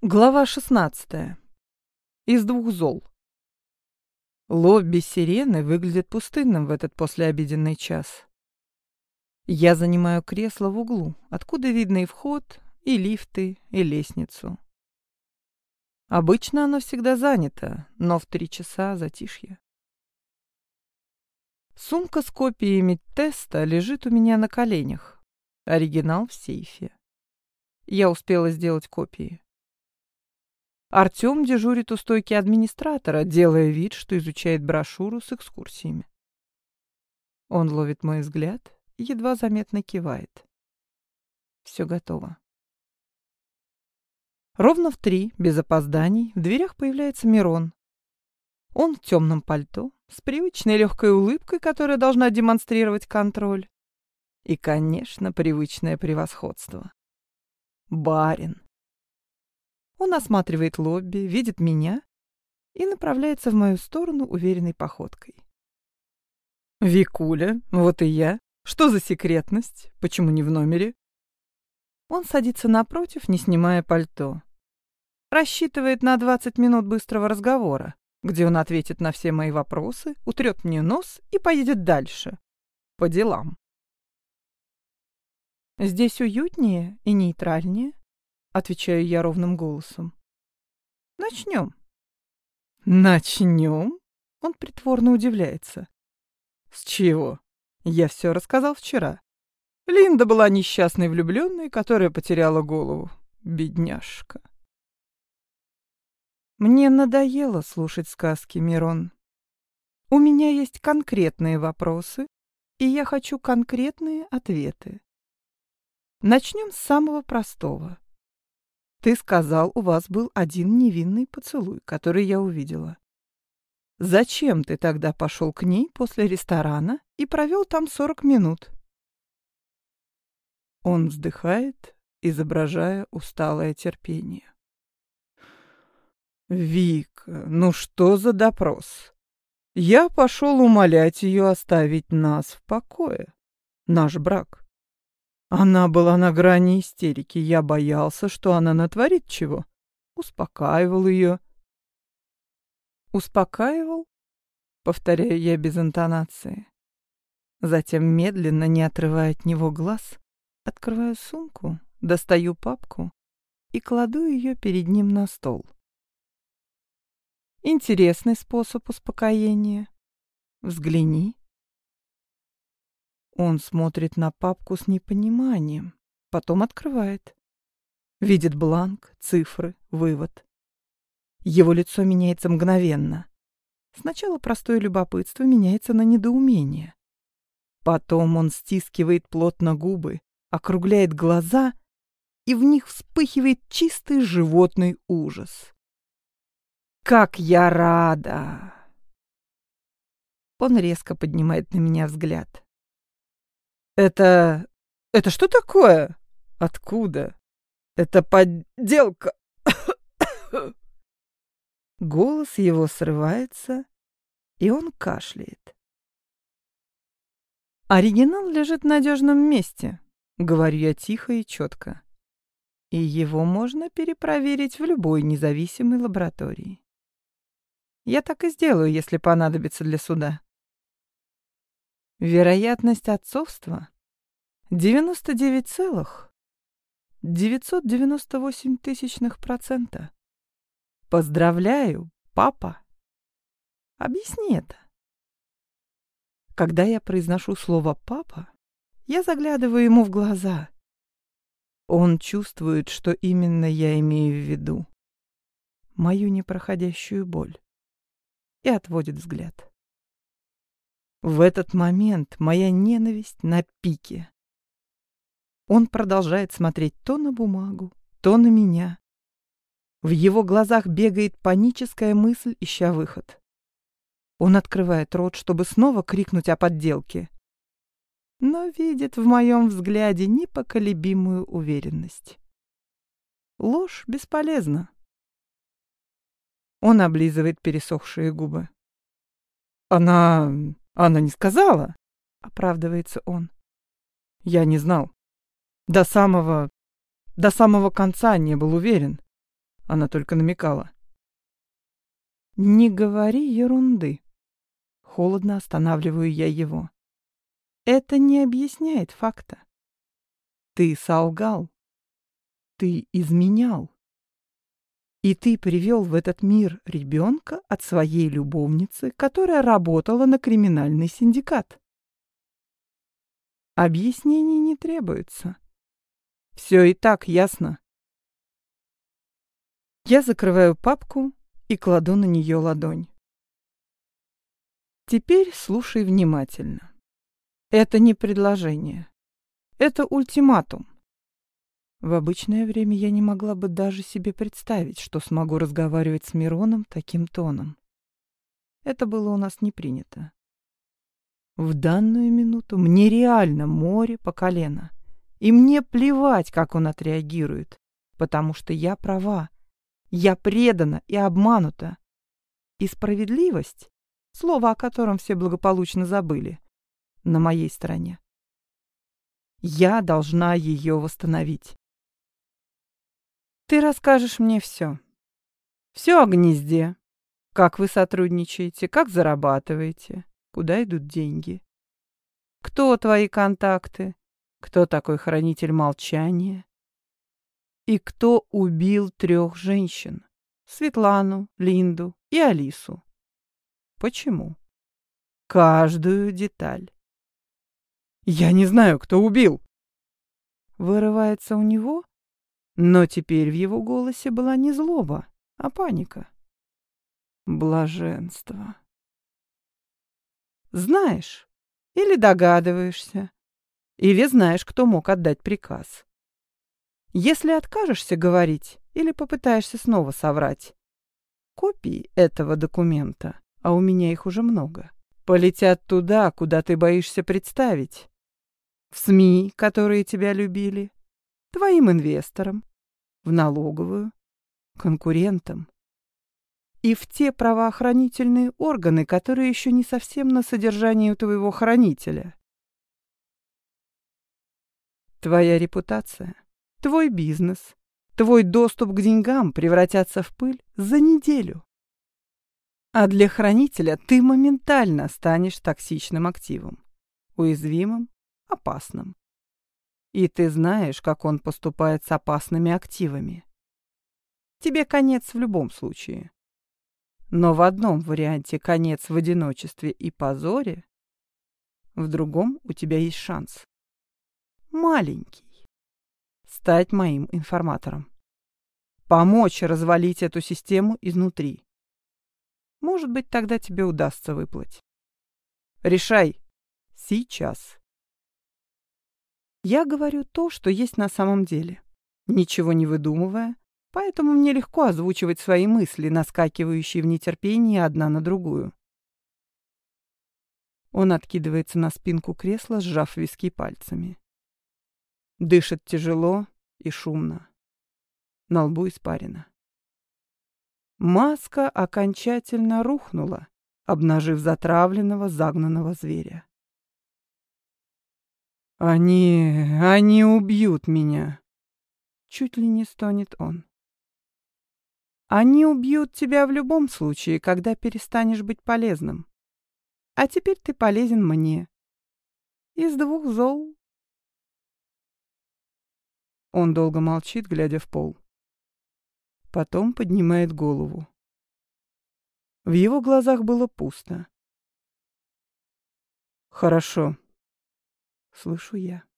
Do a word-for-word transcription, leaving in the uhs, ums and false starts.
Глава шестнадцатая. Из двух зол. Лобби «Сирены» выглядит пустынным в этот послеобеденный час. Я занимаю кресло в углу, откуда видно и вход, и лифты, и лестницу. Обычно оно всегда занято, но в три часа затишье. Сумка с копиями теста лежит у меня на коленях. Оригинал в сейфе. Я успела сделать копии. Артём дежурит у стойки администратора, делая вид, что изучает брошюру с экскурсиями. Он ловит мой взгляд и едва заметно кивает. Все готово. Ровно в три, без опозданий, в дверях появляется Мирон. Он в темном пальто, с привычной легкой улыбкой, которая должна демонстрировать контроль. И, конечно, привычное превосходство. Барин. Он осматривает лобби, видит меня и направляется в мою сторону уверенной походкой. «Викуля, вот и я. Что за секретность? Почему не в номере?» Он садится напротив, не снимая пальто. Рассчитывает на двадцать минут быстрого разговора, где он ответит на все мои вопросы, утрет мне нос и поедет дальше. По делам. «Здесь уютнее и нейтральнее», — отвечаю я ровным голосом. «Начнем». «Начнем?» — он притворно удивляется. «С чего? Я все рассказал вчера. Линда была несчастной влюбленной, которая потеряла голову. Бедняжка». Мне надоело слушать сказки, Мирон. У меня есть конкретные вопросы, и я хочу конкретные ответы. Начнем с самого простого. Ты сказал, у вас был один невинный поцелуй, который я увидела. Зачем ты тогда пошел к ней после ресторана и провел там сорок минут? Он вздыхает, изображая усталое терпение. Вика, ну что за допрос? Я пошел умолять ее оставить нас в покое. Наш брак. Она была на грани истерики. Я боялся, что она натворит чего. Успокаивал ее. «Успокаивал?» — повторяю я без интонации. Затем, медленно, не отрывая от него глаз, открываю сумку, достаю папку и кладу ее перед ним на стол. Интересный способ успокоения. Взгляни. Он смотрит на папку с непониманием, потом открывает. Видит бланк, цифры, вывод. Его лицо меняется мгновенно. Сначала простое любопытство меняется на недоумение. Потом он стискивает плотно губы, округляет глаза, и в них вспыхивает чистый животный ужас. «Как я рада!» Он резко поднимает на меня взгляд. «Это... это что такое? Откуда? Это подделка!» Голос его срывается, и он кашляет. «Оригинал лежит в надежном месте», — говорю я тихо и четко. «И его можно перепроверить в любой независимой лаборатории. Я так и сделаю, если понадобится для суда». Вероятность отцовства девяносто девять целых девятьсот девяносто восемь тысячных процента. Поздравляю, папа. Объясни это. Когда я произношу слово «папа», я заглядываю ему в глаза. Он чувствует, что именно я имею в виду. Мою непроходящую боль. И отводит взгляд. В этот момент моя ненависть на пике. Он продолжает смотреть то на бумагу, то на меня. В его глазах бегает паническая мысль, ища выход. Он открывает рот, чтобы снова крикнуть о подделке, но видит в моем взгляде непоколебимую уверенность. Ложь бесполезна. Он облизывает пересохшие губы. «Она... она не сказала», — оправдывается он. «Я не знал. До самого... до самого конца не был уверен. Она только намекала. Не говори ерунды. Холодно останавливаю я его. Это не объясняет факта. Ты солгал. Ты изменял. И ты привел в этот мир ребенка от своей любовницы, которая работала на криминальный синдикат. Объяснений не требуется. Все и так ясно. Я закрываю папку и кладу на нее ладонь. Теперь слушай внимательно. Это не предложение. Это ультиматум. В обычное время я не могла бы даже себе представить, что смогу разговаривать с Мироном таким тоном. Это было у нас не принято. В данную минуту мне реально море по колено. И мне плевать, как он отреагирует, потому что я права. Я предана и обманута. И справедливость, слово о котором все благополучно забыли, на моей стороне. Я должна ее восстановить. Ты расскажешь мне все. Все о гнезде. Как вы сотрудничаете, как зарабатываете, куда идут деньги. Кто твои контакты, кто такой хранитель молчания. И кто убил трех женщин. Светлану, Линду и Алису. Почему? Каждую деталь. Я не знаю, кто убил. Вырывается у него, но теперь в его голосе была не злоба, а паника. Блаженство. Знаешь или догадываешься, или знаешь, кто мог отдать приказ. Если откажешься говорить или попытаешься снова соврать, копии этого документа, а у меня их уже много, полетят туда, куда ты боишься представить. В СМИ, которые тебя любили, твоим инвесторам, в налоговую, конкурентам и в те правоохранительные органы, которые еще не совсем на содержании у твоего хранителя. Твоя репутация, твой бизнес, твой доступ к деньгам превратятся в пыль за неделю. А для хранителя ты моментально станешь токсичным активом, уязвимым, опасным. И ты знаешь, как он поступает с опасными активами. Тебе конец в любом случае. Но в одном варианте конец в одиночестве и позоре, в другом у тебя есть шанс. Маленький. Стать моим информатором. Помочь развалить эту систему изнутри. Может быть, тогда тебе удастся выплыть. Решай. Сейчас. Я говорю то, что есть на самом деле, ничего не выдумывая, поэтому мне легко озвучивать свои мысли, наскакивающие в нетерпении одна на другую. Он откидывается на спинку кресла, сжав виски пальцами. Дышит тяжело и шумно. На лбу испарина. Маска окончательно рухнула, обнажив затравленного, загнанного зверя. «Они... они убьют меня!» Чуть ли не стонет он. «Они убьют тебя в любом случае, когда перестанешь быть полезным. А теперь ты полезен мне. Из двух зол». Он долго молчит, глядя в пол. Потом поднимает голову. В его глазах было пусто. «Хорошо», — слышу я.